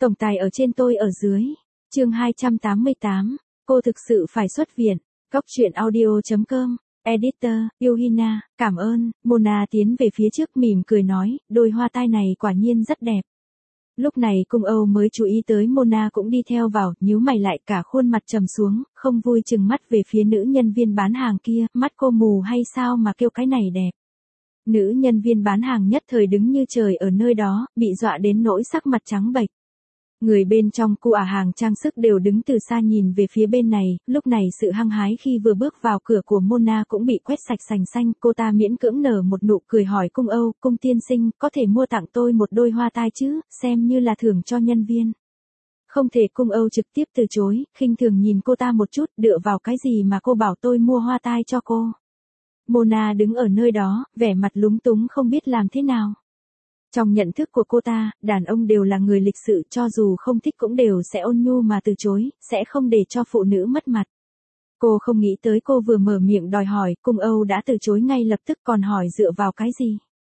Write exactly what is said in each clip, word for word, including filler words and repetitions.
Tổng tài ở trên tôi ở dưới. Chương hai trăm tám mươi tám, cô thực sự phải xuất viện. Góc truyện audio chấm com. Editor, Yuhina, cảm ơn. Mona tiến về phía trước mỉm cười nói, đôi hoa tai này quả nhiên rất đẹp. Lúc này Cung Âu mới chú ý tới Mona cũng đi theo vào, nhíu mày lại, cả khuôn mặt trầm xuống, không vui chừng mắt về phía nữ nhân viên bán hàng kia, mắt cô mù hay sao mà kêu cái này đẹp. Nữ nhân viên bán hàng nhất thời đứng như trời ở nơi đó, bị dọa đến nỗi sắc mặt trắng bệch. Người bên trong khu ả hàng trang sức đều đứng từ xa nhìn về phía bên này, lúc này sự hăng hái khi vừa bước vào cửa của Mona cũng bị quét sạch sành xanh, cô ta miễn cưỡng nở một nụ cười hỏi Cung Âu, Cung tiên sinh, có thể mua tặng tôi một đôi hoa tai chứ, xem như là thưởng cho nhân viên. Không thể. Cung Âu trực tiếp từ chối, khinh thường nhìn cô ta một chút, dựa vào cái gì mà cô bảo tôi mua hoa tai cho cô. Mona đứng ở nơi đó, vẻ mặt lúng túng không biết làm thế nào. Trong nhận thức của cô ta, đàn ông đều là người lịch sự, cho dù không thích cũng đều sẽ ôn nhu mà từ chối, sẽ không để cho phụ nữ mất mặt. Cô không nghĩ tới cô vừa mở miệng đòi hỏi, Cung Âu đã từ chối ngay lập tức, còn hỏi dựa vào cái gì.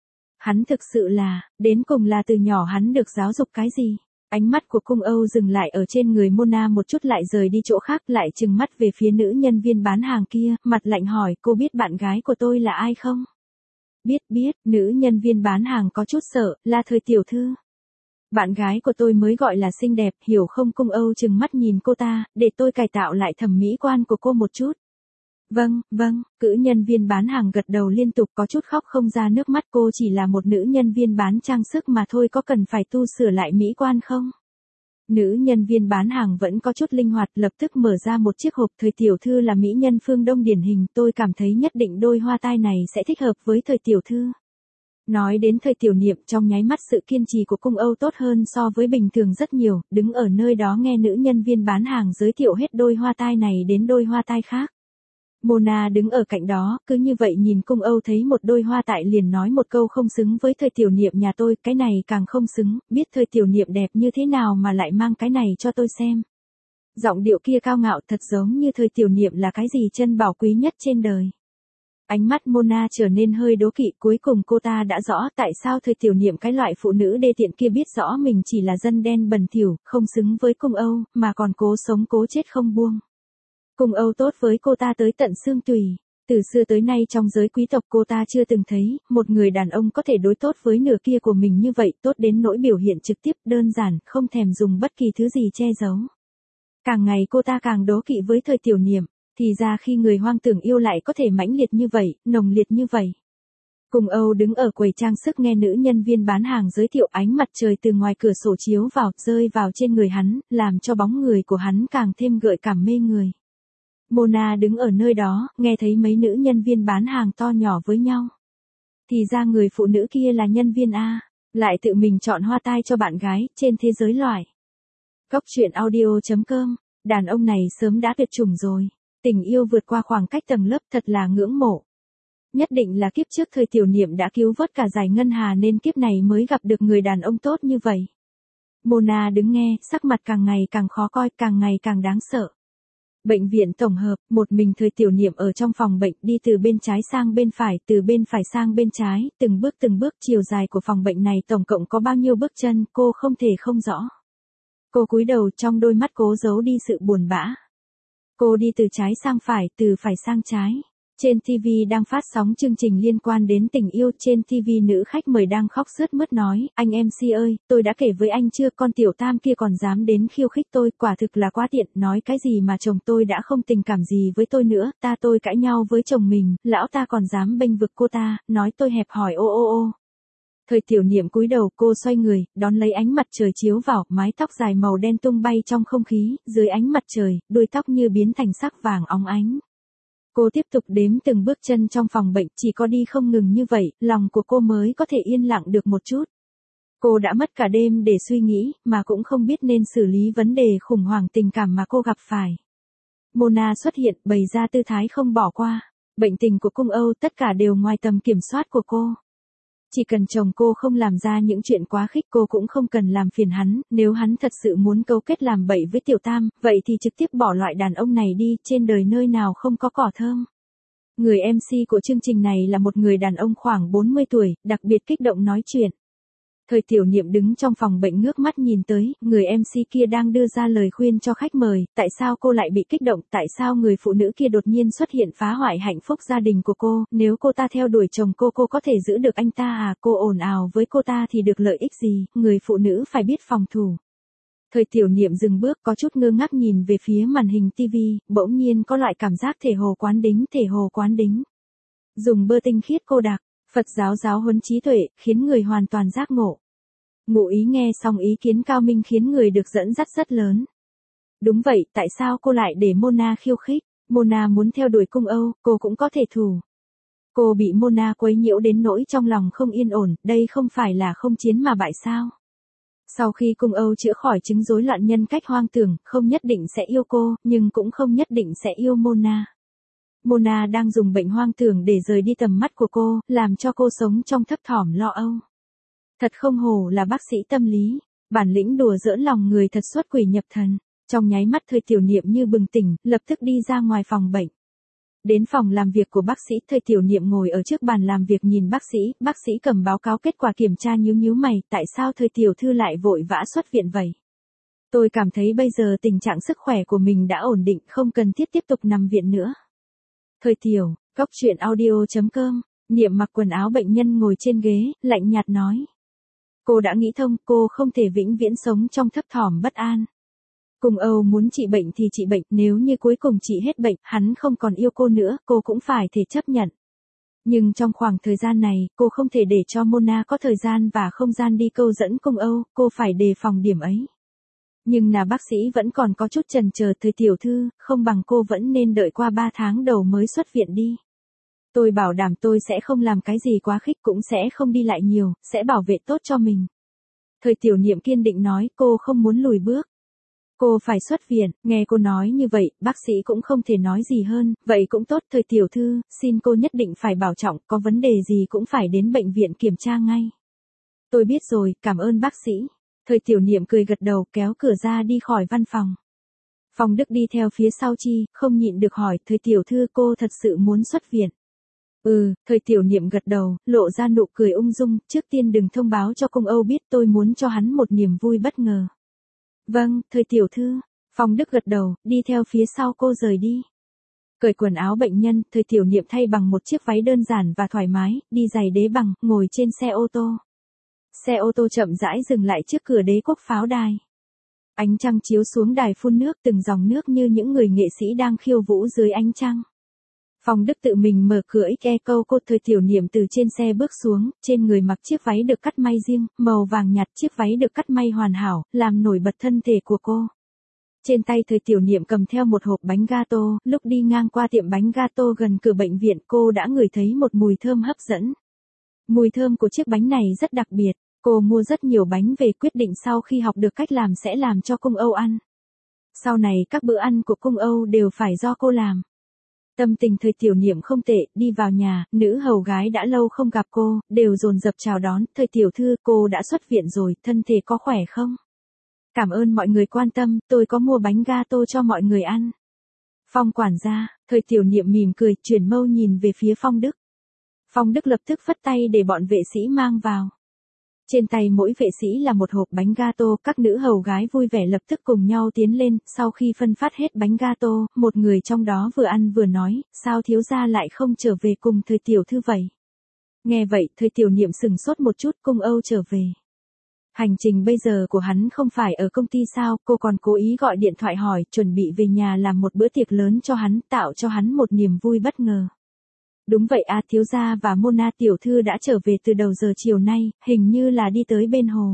Hắn thực sự là, đến cùng là từ nhỏ hắn được giáo dục cái gì. Ánh mắt của Cung Âu dừng lại ở trên người Mona một chút lại rời đi chỗ khác, lại trừng mắt về phía nữ nhân viên bán hàng kia, mặt lạnh hỏi, cô biết bạn gái của tôi là ai không? Biết biết, nữ nhân viên bán hàng có chút sợ, là Thời tiểu thư. Bạn gái của tôi mới gọi là xinh đẹp, hiểu không? Cung Âu trừng mắt nhìn cô ta, để tôi cải tạo lại thẩm mỹ quan của cô một chút. Vâng, vâng, cữ nhân viên bán hàng gật đầu liên tục, có chút khóc không ra nước mắt. Cô chỉ là một nữ nhân viên bán trang sức mà thôi, có cần phải tu sửa lại mỹ quan không? Nữ nhân viên bán hàng vẫn có chút linh hoạt, lập tức mở ra một chiếc hộp. Thời tiểu thư là mỹ nhân phương Đông điển hình, tôi cảm thấy nhất định đôi hoa tai này sẽ thích hợp với Thời tiểu thư. Nói đến Thời tiểu niệm, trong nháy mắt sự kiên trì của Cung Âu tốt hơn so với bình thường rất nhiều, đứng ở nơi đó nghe nữ nhân viên bán hàng giới thiệu hết đôi hoa tai này đến đôi hoa tai khác. Mona đứng ở cạnh đó, cứ như vậy nhìn Cung Âu thấy một đôi hoa tai liền nói một câu, không xứng với Thời tiểu niệm nhà tôi, cái này càng không xứng, biết Thời tiểu niệm đẹp như thế nào mà lại mang cái này cho tôi xem. Giọng điệu kia cao ngạo thật giống như Thời tiểu niệm là cái gì chân bảo quý nhất trên đời. Ánh mắt Mona trở nên hơi đố kỵ, cuối cùng cô ta đã rõ tại sao Thời tiểu niệm, cái loại phụ nữ đê tiện kia, biết rõ mình chỉ là dân đen bẩn thỉu, không xứng với Cung Âu, mà còn cố sống cố chết không buông. Cung Âu tốt với cô ta tới tận xương tùy. Từ xưa tới nay trong giới quý tộc cô ta chưa từng thấy một người đàn ông có thể đối tốt với nửa kia của mình như vậy, tốt đến nỗi biểu hiện trực tiếp, đơn giản, không thèm dùng bất kỳ thứ gì che giấu. Càng ngày cô ta càng đố kỵ với Thời tiểu niệm, thì ra khi người hoang tưởng yêu lại có thể mãnh liệt như vậy, nồng liệt như vậy. Cung Âu đứng ở quầy trang sức nghe nữ nhân viên bán hàng giới thiệu, ánh mặt trời từ ngoài cửa sổ chiếu vào, rơi vào trên người hắn, làm cho bóng người của hắn càng thêm gợi cảm mê người. Mona đứng ở nơi đó, nghe thấy mấy nữ nhân viên bán hàng to nhỏ với nhau. Thì ra người phụ nữ kia là nhân viên A, lại tự mình chọn hoa tai cho bạn gái, trên thế giới loại. Góc truyện audio chấm com, đàn ông này sớm đã tuyệt chủng rồi. Tình yêu vượt qua khoảng cách tầng lớp, thật là ngưỡng mộ. Nhất định là kiếp trước Thời tiểu niệm đã cứu vớt cả dải ngân hà nên kiếp này mới gặp được người đàn ông tốt như vậy. Mona đứng nghe, sắc mặt càng ngày càng khó coi, càng ngày càng đáng sợ. Bệnh viện tổng hợp, một mình Thời tiểu niệm ở trong phòng bệnh, đi từ bên trái sang bên phải, từ bên phải sang bên trái, từng bước từng bước. Chiều dài của phòng bệnh này tổng cộng có bao nhiêu bước chân, cô không thể không rõ. Cô cúi đầu, trong đôi mắt cố giấu đi sự buồn bã. Cô đi từ trái sang phải, từ phải sang trái. Trên ti vi đang phát sóng chương trình liên quan đến tình yêu, trên ti vi nữ khách mời đang khóc sướt mướt nói, anh em xê ơi, tôi đã kể với anh chưa, con tiểu tam kia còn dám đến khiêu khích tôi, quả thực là quá tiện, nói cái gì mà chồng tôi đã không tình cảm gì với tôi nữa, ta tôi cãi nhau với chồng mình, lão ta còn dám bênh vực cô ta, nói tôi hẹp hòi ô ô ô. Thời tiểu niệm cúi đầu, cô xoay người, đón lấy ánh mặt trời chiếu vào, mái tóc dài màu đen tung bay trong không khí, dưới ánh mặt trời, đuôi tóc như biến thành sắc vàng óng ánh. Cô tiếp tục đếm từng bước chân trong phòng bệnh, chỉ có đi không ngừng như vậy, lòng của cô mới có thể yên lặng được một chút. Cô đã mất cả đêm để suy nghĩ, mà cũng không biết nên xử lý vấn đề khủng hoảng tình cảm mà cô gặp phải. Mona xuất hiện, bày ra tư thái không bỏ qua. Bệnh tình của Cung Âu tất cả đều ngoài tầm kiểm soát của cô. Chỉ cần chồng cô không làm ra những chuyện quá khích, cô cũng không cần làm phiền hắn, nếu hắn thật sự muốn cấu kết làm bậy với tiểu tam, vậy thì trực tiếp bỏ loại đàn ông này đi, trên đời nơi nào không có cỏ thơm. Người em xê của chương trình này là một người đàn ông khoảng bốn mươi tuổi, đặc biệt kích động nói chuyện. Thời tiểu niệm đứng trong phòng bệnh ngước mắt nhìn tới, người em xê kia đang đưa ra lời khuyên cho khách mời, tại sao cô lại bị kích động, tại sao người phụ nữ kia đột nhiên xuất hiện phá hoại hạnh phúc gia đình của cô, nếu cô ta theo đuổi chồng cô cô có thể giữ được anh ta à, cô ồn ào với cô ta thì được lợi ích gì, người phụ nữ phải biết phòng thủ. Thời tiểu niệm dừng bước có chút ngơ ngác nhìn về phía màn hình tivi, bỗng nhiên có loại cảm giác thể hồ quán đính, thể hồ quán đính. Dùng bơ tinh khiết cô đặc, Phật giáo giáo huấn trí tuệ, khiến người hoàn toàn giác ngộ. Ngụ ý nghe xong ý kiến cao minh khiến người được dẫn dắt rất lớn. Đúng vậy, tại sao cô lại để Mona khiêu khích? Mona muốn theo đuổi cung Âu, cô cũng có thể thù. Cô bị Mona quấy nhiễu đến nỗi trong lòng không yên ổn, đây không phải là không chiến mà bại sao? Sau khi cung Âu chữa khỏi chứng rối loạn nhân cách hoang tưởng, không nhất định sẽ yêu cô, nhưng cũng không nhất định sẽ yêu Mona. Mona đang dùng bệnh hoang tưởng để rời đi tầm mắt của cô, làm cho cô sống trong thấp thỏm lo âu. Thật không hổ là bác sĩ tâm lý, bản lĩnh đùa giỡn lòng người thật xuất quỷ nhập thần. Trong nháy mắt Thời tiểu niệm như bừng tỉnh, lập tức đi ra ngoài phòng bệnh. Đến phòng làm việc của bác sĩ, Thời tiểu niệm ngồi ở trước bàn làm việc nhìn bác sĩ, bác sĩ cầm báo cáo kết quả kiểm tra nhíu nhíu mày, tại sao Thời tiểu thư lại vội vã xuất viện vậy? Tôi cảm thấy bây giờ tình trạng sức khỏe của mình đã ổn định, không cần thiết tiếp tục nằm viện nữa. Thời tiểu, góc truyện audio chấm com, Niệm mặc quần áo bệnh nhân ngồi trên ghế, lạnh nhạt nói. Cô đã nghĩ thông, cô không thể vĩnh viễn sống trong thấp thỏm bất an. Cung Âu muốn trị bệnh thì trị bệnh, nếu như cuối cùng trị hết bệnh, hắn không còn yêu cô nữa, cô cũng phải thể chấp nhận. Nhưng trong khoảng thời gian này, cô không thể để cho Mona có thời gian và không gian đi câu dẫn Cung Âu, cô phải đề phòng điểm ấy. Nhưng là bác sĩ vẫn còn có chút chần chờ, Thời tiểu thư, không bằng cô vẫn nên đợi qua ba tháng đầu mới xuất viện đi. Tôi bảo đảm tôi sẽ không làm cái gì quá khích, cũng sẽ không đi lại nhiều, sẽ bảo vệ tốt cho mình. Thời tiểu niệm kiên định nói, cô không muốn lùi bước. Cô phải xuất viện, nghe cô nói như vậy, bác sĩ cũng không thể nói gì hơn, vậy cũng tốt. Thời tiểu thư, xin cô nhất định phải bảo trọng, có vấn đề gì cũng phải đến bệnh viện kiểm tra ngay. Tôi biết rồi, cảm ơn bác sĩ. Thời tiểu niệm cười gật đầu, kéo cửa ra đi khỏi văn phòng. Phong Đức đi theo phía sau chi, không nhịn được hỏi, Thời tiểu thư, cô thật sự muốn xuất viện? Ừ, Thời tiểu niệm gật đầu, lộ ra nụ cười ung dung, trước tiên đừng thông báo cho Cung Âu biết, tôi muốn cho hắn một niềm vui bất ngờ. Vâng, Thời tiểu thư. Phong Đức gật đầu, đi theo phía sau cô rời đi. Cởi quần áo bệnh nhân, Thời tiểu niệm thay bằng một chiếc váy đơn giản và thoải mái, đi giày đế bằng, ngồi trên xe ô tô. Xe ô tô chậm rãi dừng lại trước cửa Đế Quốc Pháo Đài. Ánh trăng chiếu xuống đài phun nước, từng dòng nước như những người nghệ sĩ đang khiêu vũ dưới ánh trăng. Phong Đức tự mình mở cửa ích e câu cô. Thời tiểu niệm từ trên xe bước xuống, trên người mặc chiếc váy được cắt may riêng, màu vàng nhạt, chiếc váy được cắt may hoàn hảo, làm nổi bật thân thể của cô. Trên tay Thời tiểu niệm cầm theo một hộp bánh gato, lúc đi ngang qua tiệm bánh gato gần cửa bệnh viện cô đã ngửi thấy một mùi thơm hấp dẫn. Mùi thơm của chiếc bánh này rất đặc biệt, cô mua rất nhiều bánh về, quyết định sau khi học được cách làm sẽ làm cho Cung Âu ăn. Sau này các bữa ăn của Cung Âu đều phải do cô làm. Tâm tình Thời tiểu niệm không tệ, đi vào nhà, nữ hầu gái đã lâu không gặp cô, đều dồn dập chào đón. Thời tiểu thư, cô đã xuất viện rồi, thân thể có khỏe không? Cảm ơn mọi người quan tâm, tôi có mua bánh gato cho mọi người ăn. Phong quản gia. Thời tiểu niệm mỉm cười, chuyển mâu nhìn về phía Phong Đức. Phong Đức lập tức phất tay để bọn vệ sĩ mang vào. Trên tay mỗi vệ sĩ là một hộp bánh gato, các nữ hầu gái vui vẻ lập tức cùng nhau tiến lên, sau khi phân phát hết bánh gato, một người trong đó vừa ăn vừa nói, sao thiếu gia lại không trở về cùng Thời tiểu thư vậy? Nghe vậy, Thời tiểu niệm sừng sốt một chút, Cung Âu trở về. Hành trình bây giờ của hắn không phải ở công ty sao, cô còn cố ý gọi điện thoại hỏi, chuẩn bị về nhà làm một bữa tiệc lớn cho hắn, tạo cho hắn một niềm vui bất ngờ. Đúng vậy à, thiếu gia và Mona tiểu thư đã trở về từ đầu giờ chiều nay, hình như là đi tới bên hồ.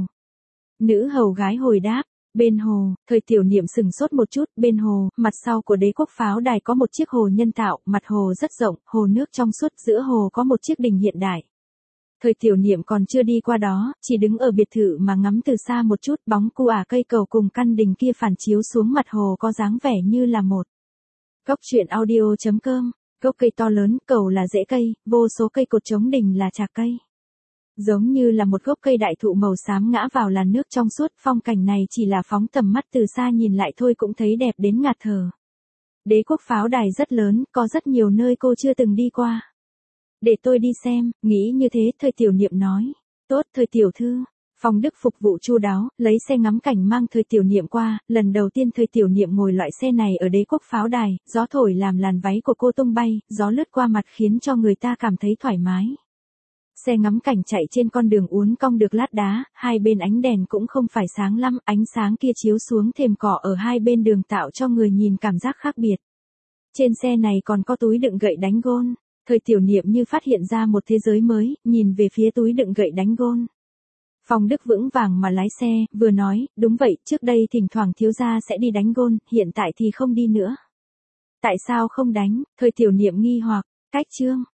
Nữ hầu gái hồi đáp, bên hồ. Thời tiểu niệm sừng sốt một chút, bên hồ, mặt sau của Đế Quốc Pháo Đài có một chiếc hồ nhân tạo, mặt hồ rất rộng, hồ nước trong suốt, giữa hồ có một chiếc đình hiện đại. Thời tiểu niệm còn chưa đi qua đó, chỉ đứng ở biệt thự mà ngắm từ xa một chút, bóng cu ả cây cầu cùng căn đình kia phản chiếu xuống mặt hồ có dáng vẻ như là một. Góc truyện audio chấm com. Gốc cây to lớn, cầu là rễ cây, vô số cây cột chống đình là trạc cây. Giống như là một gốc cây đại thụ màu xám ngã vào làn nước trong suốt, phong cảnh này chỉ là phóng tầm mắt từ xa nhìn lại thôi cũng thấy đẹp đến ngạt thở. Đế Quốc Pháo Đài rất lớn, có rất nhiều nơi cô chưa từng đi qua. Để tôi đi xem, nghĩ như thế, Thời tiểu niệm nói. Tốt, Thời tiểu thư. Phong Đức phục vụ chu đáo, lấy xe ngắm cảnh mang Thời Tiểu Niệm qua, lần đầu tiên Thời Tiểu Niệm ngồi loại xe này ở Đế Quốc pháo đài, gió thổi làm làn váy của cô tung bay, gió lướt qua mặt khiến cho người ta cảm thấy thoải mái. Xe ngắm cảnh chạy trên con đường uốn cong được lát đá, hai bên ánh đèn cũng không phải sáng lắm, ánh sáng kia chiếu xuống thềm cỏ ở hai bên đường tạo cho người nhìn cảm giác khác biệt. Trên xe này còn có túi đựng gậy đánh gôn. Thời Tiểu Niệm như phát hiện ra một thế giới mới, nhìn về phía túi đựng gậy đánh gôn. Phong Đức vững vàng mà lái xe, vừa nói, đúng vậy, trước đây thỉnh thoảng thiếu gia sẽ đi đánh gôn, hiện tại thì không đi nữa. Tại sao không đánh? Thời Tiểu Niệm nghi hoặc, cách chương.